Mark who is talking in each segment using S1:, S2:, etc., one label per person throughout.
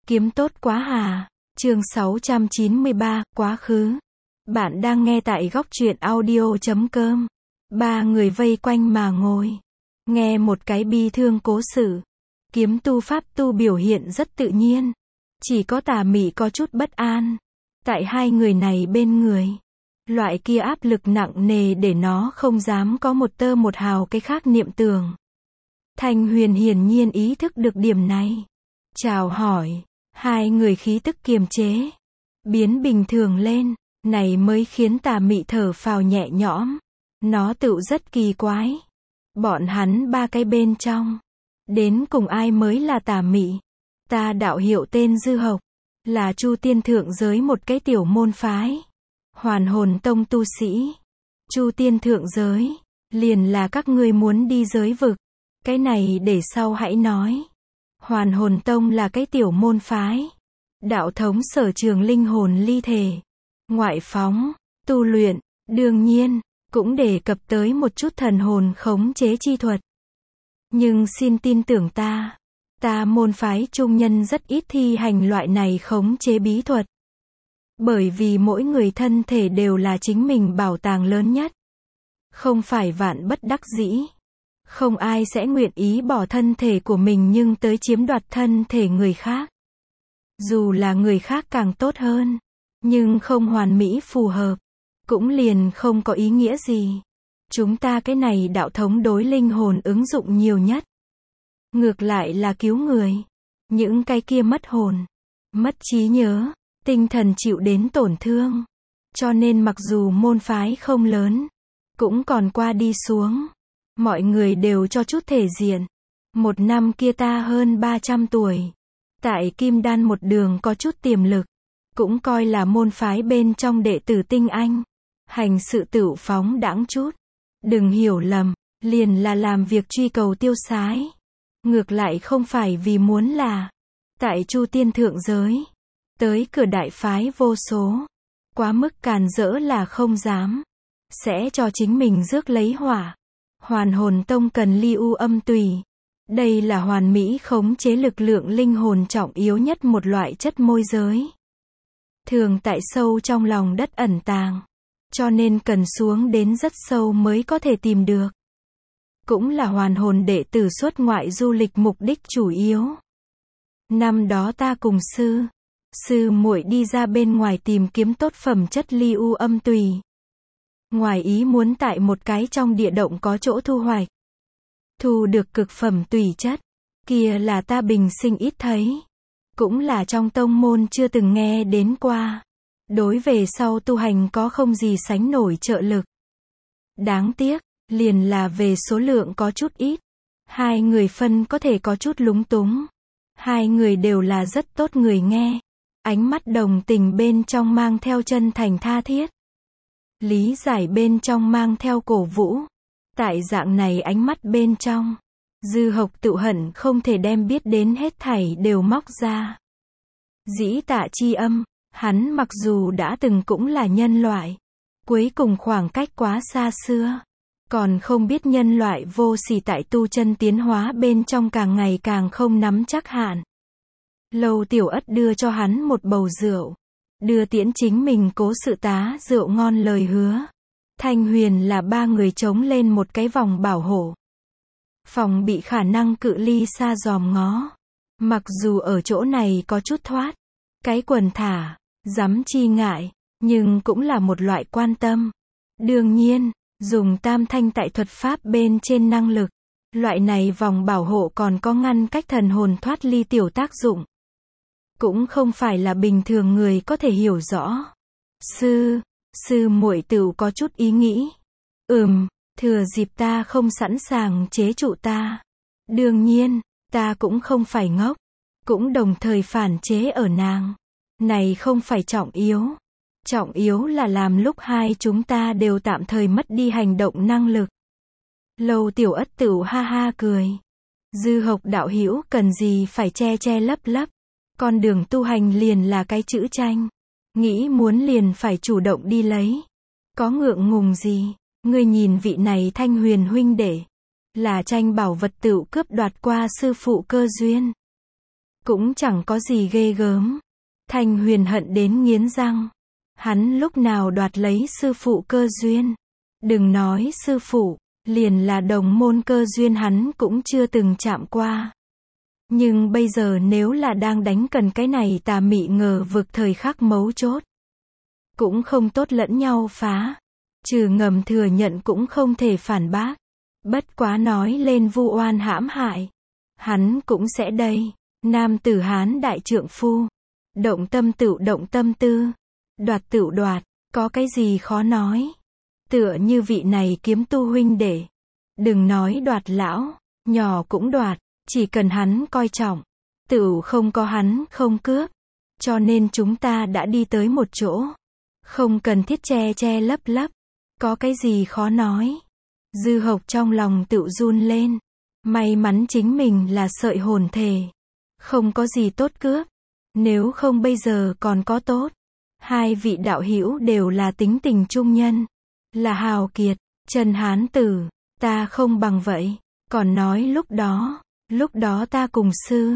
S1: Kiếm tốt quá hà. Chương 693, quá khứ. Bạn đang nghe tại góc truyện audio.com. Ba người vây quanh mà ngồi. Nghe một cái bi thương cố sự. Kiếm tu pháp tu biểu hiện rất tự nhiên. Chỉ có Tà Mị có chút bất an. Tại hai người này bên người. Loại kia áp lực nặng nề để nó không dám có một tơ một hào cái khác niệm tưởng. Thanh Huyền hiển nhiên ý thức được điểm này. Chào hỏi. Hai người khí tức kiềm chế. Biến bình thường lên. Này mới khiến Tà Mị thở phào nhẹ nhõm. Nó tựu rất kỳ quái. Bọn hắn ba cái bên trong. Đến cùng ai mới là Tà Mị? Ta đạo hiệu tên Dư Hộc. Là Chu Tiên Thượng Giới một cái tiểu môn phái. Hoàn Hồn Tông tu sĩ. Chu Tiên Thượng Giới. Liền là các ngươi muốn đi giới vực. Cái này để sau hãy nói. Hoàn Hồn Tông là cái tiểu môn phái. Đạo thống sở trường linh hồn ly thể. Ngoại phóng, tu luyện, đương nhiên, cũng đề cập tới một chút thần hồn khống chế chi thuật. Nhưng xin tin tưởng ta môn phái trung nhân rất ít thi hành loại này khống chế bí thuật. Bởi vì mỗi người thân thể đều là chính mình bảo tàng lớn nhất. Không phải vạn bất đắc dĩ. Không ai sẽ nguyện ý bỏ thân thể của mình nhưng tới chiếm đoạt thân thể người khác. Dù là người khác càng tốt hơn, nhưng không hoàn mỹ phù hợp, cũng liền không có ý nghĩa gì. Chúng ta cái này đạo thống đối linh hồn ứng dụng nhiều nhất. Ngược lại là cứu người. Những cái kia mất hồn, mất trí nhớ, tinh thần chịu đến tổn thương. Cho nên mặc dù môn phái không lớn, cũng còn qua đi xuống. Mọi người đều cho chút thể diện. Một năm kia ta hơn 300 tuổi. Tại Kim Đan một đường có chút tiềm lực. Cũng coi là môn phái bên trong đệ tử tinh anh. Hành sự tửu phóng đãng chút. Đừng hiểu lầm, liền là làm việc truy cầu tiêu sái. Ngược lại không phải vì muốn là. Tại Chu Tiên Thượng Giới. Tới cửa đại phái vô số. Quá mức càn rỡ là không dám. Sẽ cho chính mình rước lấy hỏa. Hoàn Hồn Tông cần ly u âm tùy. Đây là hoàn mỹ khống chế lực lượng linh hồn trọng yếu nhất một loại chất môi giới. Thường tại sâu trong lòng đất ẩn tàng. Cho nên cần xuống đến rất sâu mới có thể tìm được. Cũng là hoàn hồn đệ tử xuất ngoại du lịch mục đích chủ yếu. Năm đó ta cùng sư muội đi ra bên ngoài tìm kiếm tốt phẩm chất ly u âm tùy. Ngoài ý muốn tại một cái trong địa động có chỗ thu hoạch. Thu được cực phẩm tùy chất. Kia là ta bình sinh ít thấy. Cũng là trong tông môn chưa từng nghe đến qua. Đối về sau tu hành có không gì sánh nổi trợ lực. Đáng tiếc, liền là về số lượng có chút ít. Hai người phân có thể có chút lúng túng. Hai người đều là rất tốt người nghe. Ánh mắt đồng tình bên trong mang theo chân thành tha thiết. Lý giải bên trong mang theo cổ vũ. Tại dạng này ánh mắt bên trong, Dư Hộc tự hận không thể đem biết đến hết thảy đều móc ra. Dĩ Tạ chi âm, hắn mặc dù đã từng cũng là nhân loại, cuối cùng khoảng cách quá xa xưa, còn không biết nhân loại vô sỉ tại tu chân tiến hóa bên trong càng ngày càng không nắm chắc hạn. Lâu Tiểu Ất đưa cho hắn một bầu rượu, đưa tiễn chính mình cố sự tá rượu ngon lời hứa. Thanh Huyền là ba người chống lên một cái vòng bảo hộ. Phòng bị khả năng cự ly xa dòm ngó. Mặc dù ở chỗ này có chút thoát. Cái quần thả, dám chi ngại, nhưng cũng là một loại quan tâm. Đương nhiên, dùng tam thanh tại thuật pháp bên trên năng lực. Loại này vòng bảo hộ còn có ngăn cách thần hồn thoát ly tiểu tác dụng. Cũng không phải là bình thường người có thể hiểu rõ. Sư muội tựu có chút ý nghĩ. Thừa dịp ta không sẵn sàng chế trụ ta. Đương nhiên, ta cũng không phải ngốc. Cũng đồng thời phản chế ở nàng. Này không phải trọng yếu. Trọng yếu là làm lúc hai chúng ta đều tạm thời mất đi hành động năng lực. Lâu Tiểu Ất tựu ha ha cười. Dư Hộc đạo hữu cần gì phải che lấp lấp. Con đường tu hành liền là cái chữ tranh. Nghĩ muốn liền phải chủ động đi lấy. Có ngượng ngùng gì, ngươi nhìn vị này Thanh Huyền huynh đệ. Là tranh bảo vật tựu cướp đoạt qua sư phụ cơ duyên. cũng chẳng có gì ghê gớm. Thanh Huyền hận đến nghiến răng. Hắn lúc nào đoạt lấy sư phụ Cơ Duyên. Đừng nói sư phụ, liền là đồng môn Cơ Duyên hắn cũng chưa từng chạm qua. Nhưng bây giờ nếu là đang đánh cần cái này tà mị ngờ vực thời khắc mấu chốt, cũng không tốt lẫn nhau phá. Trừ ngầm thừa nhận cũng không thể phản bác. Bất quá nói lên vu oan hãm hại, hắn cũng sẽ đây. Nam tử Hán đại trượng phu. Động tâm tựu động tâm tư. Đoạt tựu đoạt, có cái gì khó nói. Tựa như vị này kiếm tu huynh đệ. Đừng nói đoạt lão, nhỏ cũng đoạt, chỉ cần hắn coi trọng. Tựu không có hắn không cướp. Cho nên chúng ta đã đi tới một chỗ. Không cần thiết che che lấp lấp. Có cái gì khó nói. Dư Hộc trong lòng tựu run lên. May mắn chính mình là sợi hồn thể. Không có gì tốt cướp. Nếu không bây giờ còn có tốt. Hai vị đạo hữu đều là tính tình trung nhân. Là hào kiệt, Trần Hán tử. Ta không bằng vậy. Còn nói lúc đó ta cùng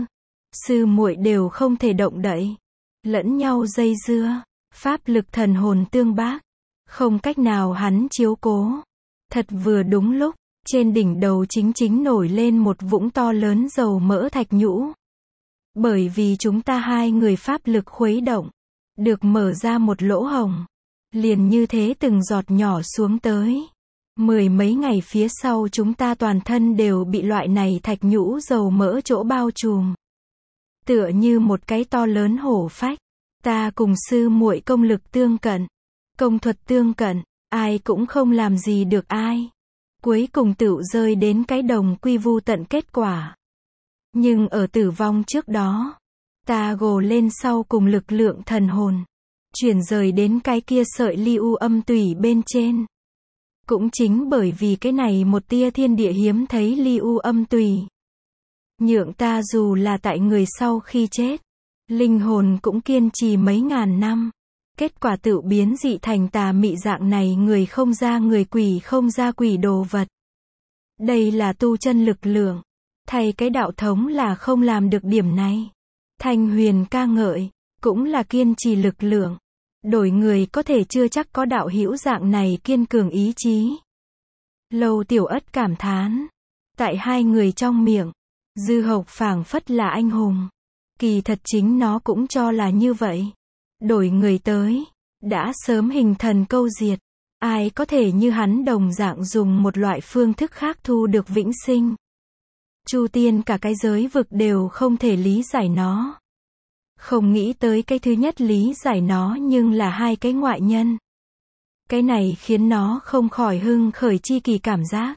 S1: sư muội đều không thể động đậy. Lẫn nhau dây dưa. Pháp lực thần hồn tương bác. Không cách nào hắn chiếu cố. Thật vừa đúng lúc, trên đỉnh đầu chính nổi lên một vũng to lớn dầu mỡ thạch nhũ. Bởi vì chúng ta hai người pháp lực khuấy động, được mở ra một lỗ hổng. Liền như thế từng giọt nhỏ xuống tới. Mười mấy ngày phía sau chúng ta toàn thân đều bị loại này thạch nhũ dầu mỡ chỗ bao trùm. Tựa như một cái to lớn hổ phách. Ta cùng sư muội công lực tương cận. Công thuật tương cận, ai cũng không làm gì được ai. Cuối cùng tựu rơi đến cái đồng quy vu tận kết quả. Nhưng ở tử vong trước đó, ta gồ lên sau cùng lực lượng thần hồn. Chuyển rời đến cái kia sợi ly u âm tủy bên trên. Cũng chính bởi vì cái này một tia thiên địa hiếm thấy ly u âm tủy. Nhượng ta dù là tại người sau khi chết. Linh hồn cũng kiên trì mấy ngàn năm. Kết quả tự biến dị thành tà mị dạng này người không ra người quỷ không ra quỷ đồ vật. Đây là tu chân lực lượng. Thầy cái đạo thống là không làm được điểm này. Thanh Huyền ca ngợi, cũng là kiên trì lực lượng. Đổi người có thể chưa chắc có đạo hữu dạng này kiên cường ý chí. Lâu Tiểu Ất cảm thán. Tại hai người trong miệng, Dư Hộc phảng phất là anh hùng. Kỳ thật chính nó cũng cho là như vậy. Đổi người tới, đã sớm hình thần câu diệt. Ai có thể như hắn đồng dạng dùng một loại phương thức khác thu được vĩnh sinh. Chu tiên cả cái giới vực đều không thể lý giải nó. Không nghĩ tới cái thứ nhất lý giải nó nhưng là hai cái ngoại nhân. Cái này khiến nó không khỏi hưng khởi chi kỳ cảm giác.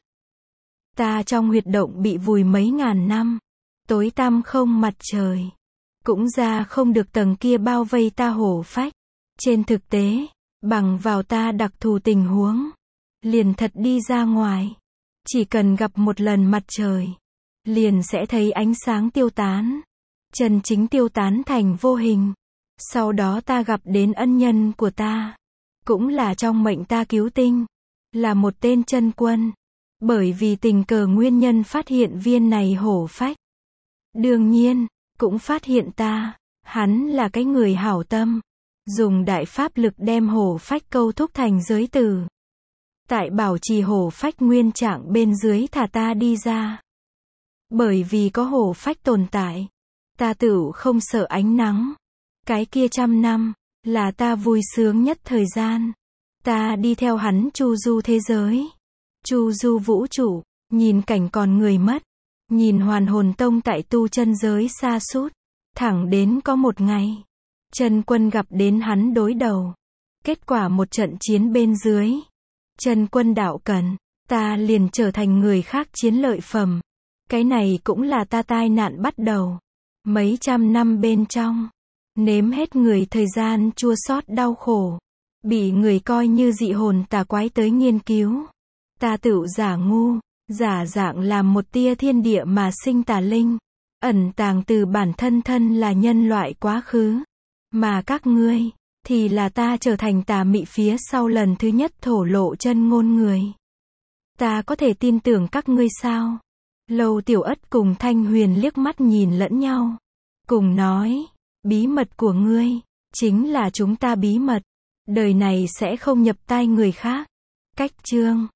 S1: Ta trong huyệt động bị vùi mấy ngàn năm. Tối tăm không mặt trời. Cũng ra không được tầng kia bao vây ta hổ phách. Trên thực tế, bằng vào ta đặc thù tình huống, liền thật đi ra ngoài. Chỉ cần gặp một lần mặt trời, liền sẽ thấy ánh sáng tiêu tán. Chân chính tiêu tán thành vô hình. Sau đó ta gặp đến ân nhân của ta. Cũng là trong mệnh ta cứu tinh. Là một tên chân quân. Bởi vì tình cờ nguyên nhân phát hiện viên này hổ phách. Đương nhiên, cũng phát hiện ta. Hắn là cái người hảo tâm. Dùng đại pháp lực đem hổ phách câu thúc thành giới tử. Tại bảo trì hổ phách nguyên trạng bên dưới thả ta đi ra. Bởi vì có hổ phách tồn tại. Ta tựu không sợ ánh nắng. Cái kia 100 năm, là ta vui sướng nhất thời gian. Ta đi theo hắn chu du thế giới. Chu du vũ trụ, nhìn cảnh còn người mất. Nhìn hoàn hồn tông tại tu chân giới xa sút Thẳng đến có một ngày, chân quân gặp đến hắn đối đầu. Kết quả một trận chiến bên dưới. Chân quân đạo cẩn, ta liền trở thành người khác chiến lợi phẩm. Cái này cũng là ta tai nạn bắt đầu. Mấy trăm năm bên trong, nếm hết người thời gian chua xót đau khổ. Bị người coi như dị hồn tà quái tới nghiên cứu. Ta tựu giả ngu, giả dạng làm một tia thiên địa mà sinh tà linh. Ẩn tàng từ bản thân là nhân loại quá khứ. Mà các ngươi, thì là ta trở thành tà mị phía sau lần thứ nhất thổ lộ chân ngôn người. Ta có thể tin tưởng các ngươi sao? Lâu Tiểu Ất cùng Thanh Huyền liếc mắt nhìn lẫn nhau. Cùng nói, bí mật của ngươi, chính là chúng ta bí mật. Đời này sẽ không nhập tai người khác. Cách chương